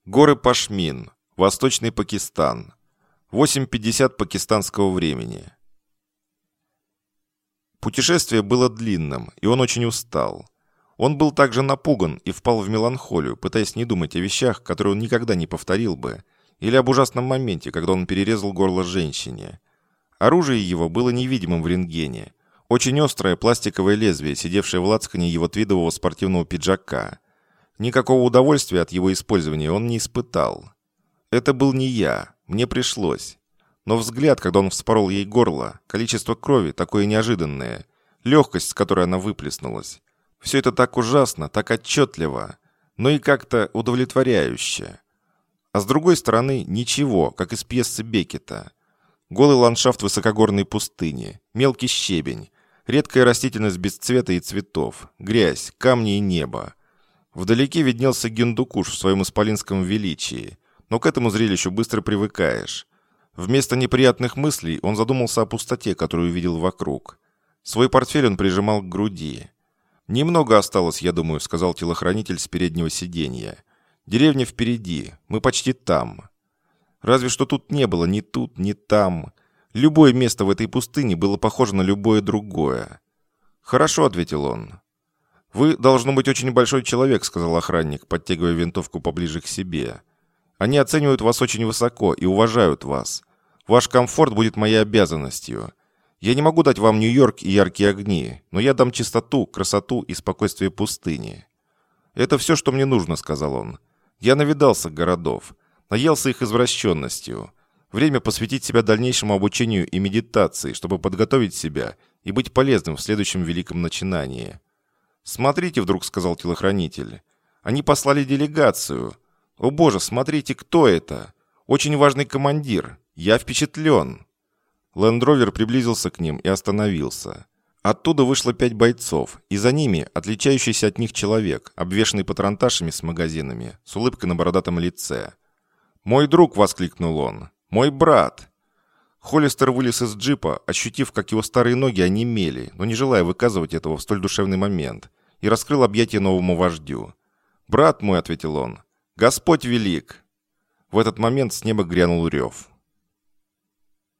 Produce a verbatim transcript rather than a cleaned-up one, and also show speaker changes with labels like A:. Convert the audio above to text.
A: Горы Пашмин. Восточный Пакистан. восемь пятьдесят пакистанского времени. Путешествие было длинным, и он очень устал. Он был также напуган и впал в меланхолию, пытаясь не думать о вещах, которые он никогда не повторил бы, или об ужасном моменте, когда он перерезал горло женщине. Оружие его было невидимым в рентгене. Очень острое пластиковое лезвие, сидевшее в лацкане его твидового спортивного пиджака. Никакого удовольствия от его использования он не испытал. Это был не я, мне пришлось. Но взгляд, когда он вспорол ей горло, количество крови такое неожиданное, легкость, с которой она выплеснулась. Все это так ужасно, так отчетливо, но и как-то удовлетворяюще. А с другой стороны, ничего, как из пьесы Беккета. Голый ландшафт высокогорной пустыни, мелкий щебень, редкая растительность без цвета и цветов, грязь, камни и небо. Вдалеке виднелся Гиндукуш в своем исполинском величии, но к этому зрелищу быстро привыкаешь. Вместо неприятных мыслей он задумался о пустоте, которую видел вокруг. Свой портфель он прижимал к груди. «Немного осталось, я думаю», — сказал телохранитель с переднего сиденья. «Деревня впереди, мы почти там». Разве что тут не было ни тут, ни там. Любое место в этой пустыне было похоже на любое другое. «Хорошо», — ответил он. «Вы, должно быть, очень большой человек», — сказал охранник, подтягивая винтовку поближе к себе. «Они оценивают вас очень высоко и уважают вас. Ваш комфорт будет моей обязанностью. Я не могу дать вам Нью-Йорк и яркие огни, но я дам чистоту, красоту и спокойствие пустыни». «Это все, что мне нужно», — сказал он. «Я навидался городов, наелся их извращенностью. Время посвятить себя дальнейшему обучению и медитации, чтобы подготовить себя и быть полезным в следующем великом начинании». «Смотрите», — вдруг сказал телохранитель. «Они послали делегацию. О боже, смотрите, кто это? Очень важный командир. Я впечатлен». Лэнд-Ровер приблизился к ним и остановился. Оттуда вышло пять бойцов, и за ними отличающийся от них человек, обвешанный патронташами с магазинами, с улыбкой на бородатом лице. «Мой друг!» — воскликнул он. «Мой брат!» Холлистер вылез из джипа, ощутив, как его старые ноги онемели, но не желая выказывать этого в столь душевный момент, и раскрыл объятия новому вождю. «Брат мой!» — ответил он. «Господь велик!» В этот момент с неба грянул рев.